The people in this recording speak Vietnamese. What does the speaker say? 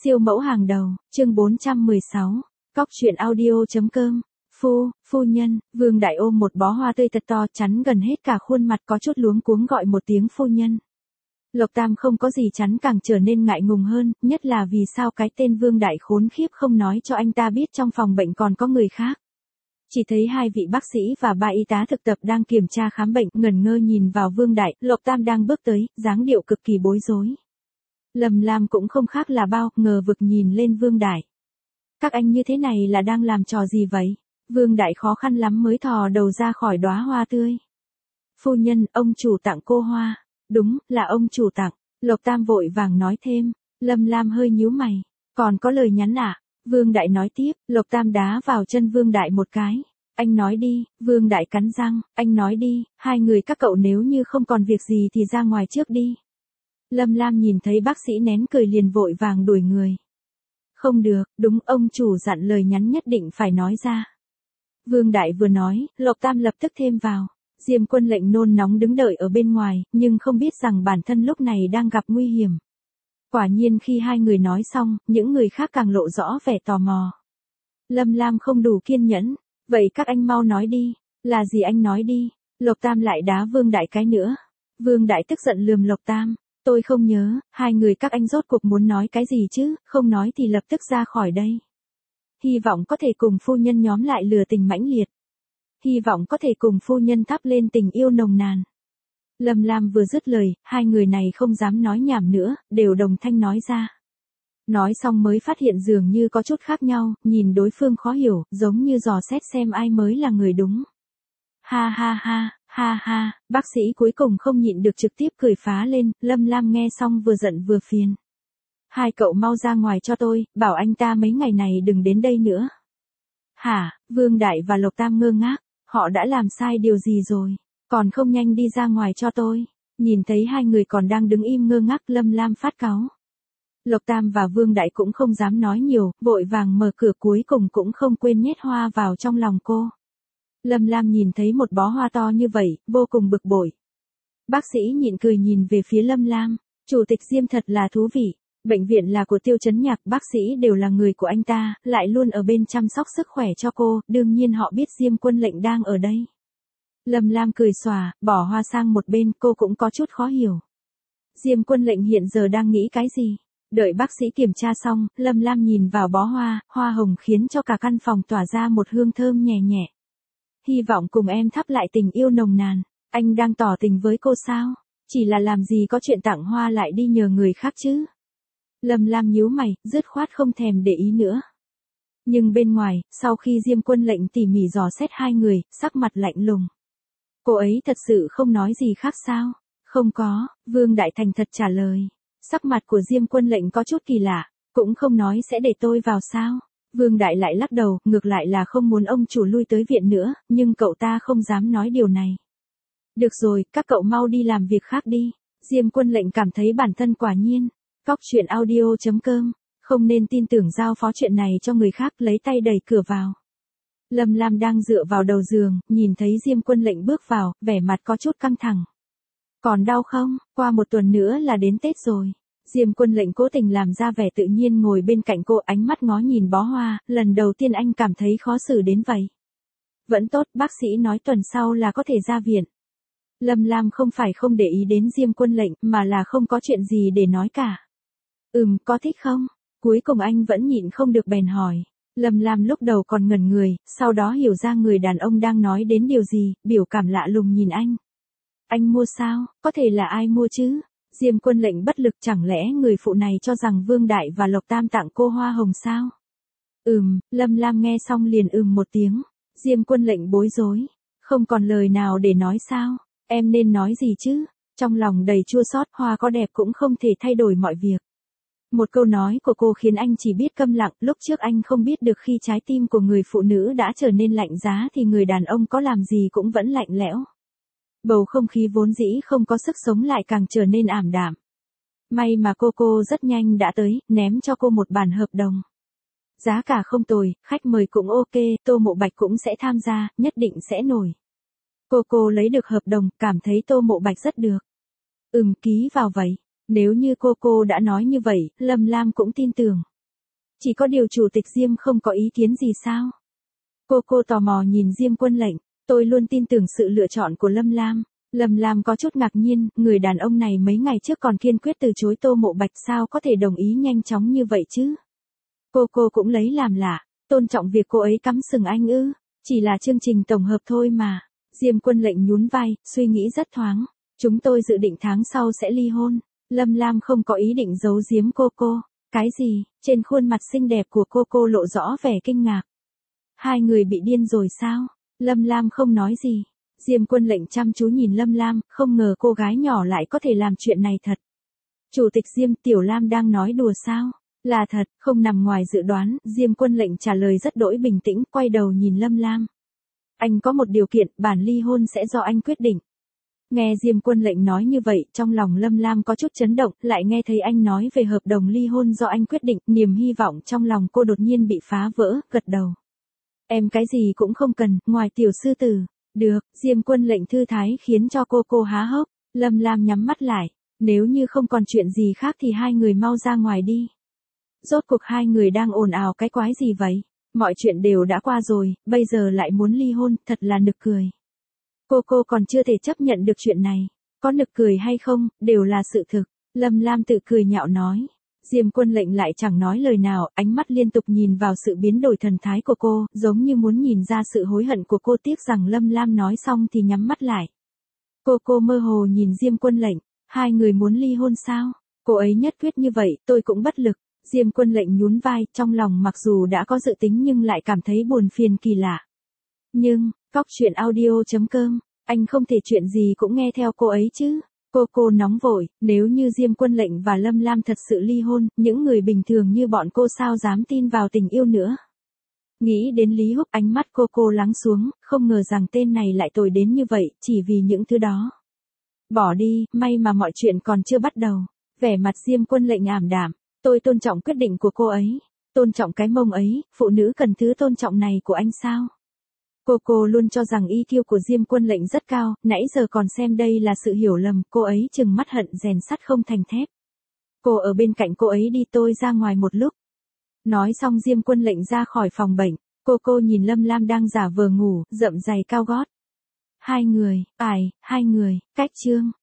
Siêu mẫu hàng đầu, chương 416, cóc truyện audio.com. Phu nhân, Vương Đại ôm một bó hoa tươi thật to chắn gần hết cả khuôn mặt, có chút luống cuống gọi một tiếng phu nhân. Lộc Tam không có gì chắn càng trở nên ngại ngùng hơn, nhất là vì sao cái tên Vương Đại khốn khiếp không nói cho anh ta biết trong phòng bệnh còn có người khác. Chỉ thấy hai vị bác sĩ và ba y tá thực tập đang kiểm tra khám bệnh, ngẩn ngơ nhìn vào Vương Đại. Lộc Tam đang bước tới, dáng điệu cực kỳ bối rối. Lâm Lam cũng không khác là bao, ngờ vực nhìn lên Vương Đại. Các anh như thế này là đang làm trò gì vậy? Vương Đại khó khăn lắm mới thò đầu ra khỏi đóa hoa tươi. Phu nhân, ông chủ tặng cô hoa. Đúng, là ông chủ tặng. Lộc Tam vội vàng nói thêm. Lâm Lam hơi nhíu mày. Còn có lời nhắn à? Vương Đại nói tiếp. Lộc Tam đá vào chân Vương Đại một cái. Anh nói đi. Vương Đại cắn răng. Anh nói đi. Hai người các cậu nếu như không còn việc gì thì ra ngoài trước đi. Lâm Lam nhìn thấy bác sĩ nén cười liền vội vàng đuổi người. Không được, đúng, ông chủ dặn lời nhắn nhất định phải nói ra. Vương Đại vừa nói, Lộc Tam lập tức thêm vào. Diêm Quân Lệnh nôn nóng đứng đợi ở bên ngoài, nhưng không biết rằng bản thân lúc này đang gặp nguy hiểm. Quả nhiên khi hai người nói xong, những người khác càng lộ rõ vẻ tò mò. Lâm Lam không đủ kiên nhẫn. Vậy các anh mau nói đi. Là gì anh nói đi. Lộc Tam lại đá Vương Đại cái nữa. Vương Đại tức giận lườm Lộc Tam. Tôi không nhớ, hai người các anh rốt cuộc muốn nói cái gì chứ, không nói thì lập tức ra khỏi đây. Hy vọng có thể cùng phu nhân nhóm lại lừa tình mãnh liệt. Hy vọng có thể cùng phu nhân thắp lên tình yêu nồng nàn. Lâm Lam vừa dứt lời, hai người này không dám nói nhảm nữa, đều đồng thanh nói ra. Nói xong mới phát hiện dường như có chút khác nhau, nhìn đối phương khó hiểu, giống như dò xét xem ai mới là người đúng. Ha ha ha. Ha ha, bác sĩ cuối cùng không nhịn được trực tiếp cười phá lên. Lâm Lam nghe xong vừa giận vừa phiền. Hai cậu mau ra ngoài cho tôi, bảo anh ta mấy ngày này đừng đến đây nữa. Hả, Vương Đại và Lộc Tam ngơ ngác, họ đã làm sai điều gì rồi, còn không nhanh đi ra ngoài cho tôi. Nhìn thấy hai người còn đang đứng im ngơ ngác, Lâm Lam phát cáu. Lộc Tam và Vương Đại cũng không dám nói nhiều, vội vàng mở cửa, cuối cùng cũng không quên nhét hoa vào trong lòng cô. Lâm Lam nhìn thấy một bó hoa to như vậy, vô cùng bực bội. Bác sĩ nhịn cười nhìn về phía Lâm Lam. Chủ tịch Diêm thật là thú vị. Bệnh viện là của Tiêu Chấn Nhạc, bác sĩ đều là người của anh ta, lại luôn ở bên chăm sóc sức khỏe cho cô, đương nhiên họ biết Diêm Quân Lệnh đang ở đây. Lâm Lam cười xòa, bỏ hoa sang một bên, cô cũng có chút khó hiểu. Diêm Quân Lệnh hiện giờ đang nghĩ cái gì? Đợi bác sĩ kiểm tra xong, Lâm Lam nhìn vào bó hoa, hoa hồng khiến cho cả căn phòng tỏa ra một hương thơm nhẹ nhẹ. Hy vọng cùng em thắp lại tình yêu nồng nàn. Anh đang tỏ tình với cô sao? Chỉ là làm gì có chuyện tặng hoa lại đi nhờ người khác chứ? Lâm Lam nhíu mày, dứt khoát không thèm để ý nữa. Nhưng bên ngoài, sau khi Diêm Quân Lệnh tỉ mỉ dò xét hai người, sắc mặt lạnh lùng. Cô ấy thật sự không nói gì khác sao? Không có, Vương Đại thành thật trả lời. Sắc mặt của Diêm Quân Lệnh có chút kỳ lạ, cũng không nói sẽ để tôi vào sao? Vương Đại lại lắc đầu, ngược lại là không muốn ông chủ lui tới viện nữa, nhưng cậu ta không dám nói điều này. Được rồi, các cậu mau đi làm việc khác đi. Diêm Quân Lệnh cảm thấy bản thân quả nhiên. Cóc truyện audio.com, không nên tin tưởng giao phó chuyện này cho người khác, lấy tay đẩy cửa vào. Lâm Lam đang dựa vào đầu giường, nhìn thấy Diêm Quân Lệnh bước vào, vẻ mặt có chút căng thẳng. Còn đau không? Qua một tuần nữa là đến Tết rồi. Diêm Quân Lệnh cố tình làm ra vẻ tự nhiên ngồi bên cạnh cô, ánh mắt ngó nhìn bó hoa, lần đầu tiên anh cảm thấy khó xử đến vậy. Vẫn tốt, bác sĩ nói tuần sau là có thể ra viện. Lâm Lam không phải không để ý đến Diêm Quân Lệnh, mà là không có chuyện gì để nói cả. Có thích không? Cuối cùng anh vẫn nhịn không được bèn hỏi. Lâm Lam lúc đầu còn ngẩn người, sau đó hiểu ra người đàn ông đang nói đến điều gì, biểu cảm lạ lùng nhìn anh. Anh mua sao? Có thể là ai mua chứ? Diêm Quân Lệnh bất lực, chẳng lẽ người phụ này cho rằng Vương Đại và Lộc Tam tặng cô hoa hồng sao? Lâm Lam nghe xong liền một tiếng. Diêm Quân Lệnh bối rối. Không còn lời nào để nói sao? Em nên nói gì chứ? Trong lòng đầy chua xót, hoa có đẹp cũng không thể thay đổi mọi việc. Một câu nói của cô khiến anh chỉ biết câm lặng, lúc trước anh không biết được khi trái tim của người phụ nữ đã trở nên lạnh giá thì người đàn ông có làm gì cũng vẫn lạnh lẽo. Bầu không khí vốn dĩ không có sức sống lại càng trở nên ảm đạm. May mà cô rất nhanh đã tới, ném cho cô một bản hợp đồng. Giá cả không tồi, khách mời cũng ok, Tô Mộ Bạch cũng sẽ tham gia, nhất định sẽ nổi. Cô lấy được hợp đồng, cảm thấy Tô Mộ Bạch rất được. Ký vào vậy. Nếu như cô đã nói như vậy, Lâm Lam cũng tin tưởng. Chỉ có điều chủ tịch Diêm không có ý kiến gì sao? Cô tò mò nhìn Diêm Quân Lệnh, tôi luôn tin tưởng sự lựa chọn của Lâm Lam. Lâm Lam có chút ngạc nhiên, người đàn ông này mấy ngày trước còn kiên quyết từ chối Tô Mộ Bạch, sao có thể đồng ý nhanh chóng như vậy chứ? Cô cũng lấy làm lạ, tôn trọng việc cô ấy cắm sừng anh ư? Chỉ là chương trình tổng hợp thôi mà. Diêm Quân Lệnh nhún vai, suy nghĩ rất thoáng. Chúng tôi dự định tháng sau sẽ ly hôn. Lâm Lam không có ý định giấu giếm cô. Cái gì? Trên khuôn mặt xinh đẹp của cô lộ rõ vẻ kinh ngạc. Hai người bị điên rồi sao? Lâm Lam không nói gì. Diêm Quân Lệnh chăm chú nhìn Lâm Lam, không ngờ cô gái nhỏ lại có thể làm chuyện này thật. Chủ tịch Diêm, Tiểu Lam đang nói đùa sao? Là thật, không nằm ngoài dự đoán, Diêm Quân Lệnh trả lời rất đỗi bình tĩnh, quay đầu nhìn Lâm Lam. Anh có một điều kiện, bản ly hôn sẽ do anh quyết định. Nghe Diêm Quân Lệnh nói như vậy, trong lòng Lâm Lam có chút chấn động, lại nghe thấy anh nói về hợp đồng ly hôn do anh quyết định, niềm hy vọng trong lòng cô đột nhiên bị phá vỡ, gật đầu. Em cái gì cũng không cần, ngoài tiểu sư tử. Được, Diêm Quân Lệnh thư thái khiến cho cô há hốc. Lâm Lam nhắm mắt lại. Nếu như không còn chuyện gì khác thì hai người mau ra ngoài đi. Rốt cuộc hai người đang ồn ào cái quái gì vậy? Mọi chuyện đều đã qua rồi, bây giờ lại muốn ly hôn, thật là nực cười. Cô còn chưa thể chấp nhận được chuyện này. Có nực cười hay không, đều là sự thực. Lâm Lam tự cười nhạo nói. Diêm Quân Lệnh lại chẳng nói lời nào, ánh mắt liên tục nhìn vào sự biến đổi thần thái của cô, giống như muốn nhìn ra sự hối hận của cô, tiếc rằng Lâm Lam nói xong thì nhắm mắt lại. Cô mơ hồ nhìn Diêm Quân Lệnh, hai người muốn ly hôn sao? Cô ấy nhất quyết như vậy, tôi cũng bất lực. Diêm Quân Lệnh nhún vai, trong lòng mặc dù đã có dự tính nhưng lại cảm thấy buồn phiền kỳ lạ. Nhưng, coctruyện.audio.com, anh không thể chuyện gì cũng nghe theo cô ấy chứ. Cô nóng vội, nếu như Diêm Quân Lệnh và Lâm Lam thật sự ly hôn, những người bình thường như bọn cô sao dám tin vào tình yêu nữa. Nghĩ đến Lý Húc, ánh mắt cô lắng xuống, không ngờ rằng tên này lại tồi đến như vậy, chỉ vì những thứ đó. Bỏ đi, may mà mọi chuyện còn chưa bắt đầu. Vẻ mặt Diêm Quân Lệnh ảm đạm, tôi tôn trọng quyết định của cô ấy. Tôn trọng cái mông ấy, phụ nữ cần thứ tôn trọng này của anh sao? Cô luôn cho rằng EQ của Diêm Quân Lệnh rất cao, nãy giờ còn xem đây là sự hiểu lầm, cô ấy trừng mắt hận rèn sắt không thành thép. Cô ở bên cạnh cô ấy đi, tôi ra ngoài một lúc. Nói xong Diêm Quân Lệnh ra khỏi phòng bệnh, cô nhìn Lâm Lam đang giả vờ ngủ, rậm giày cao gót. Hai người, cách chương.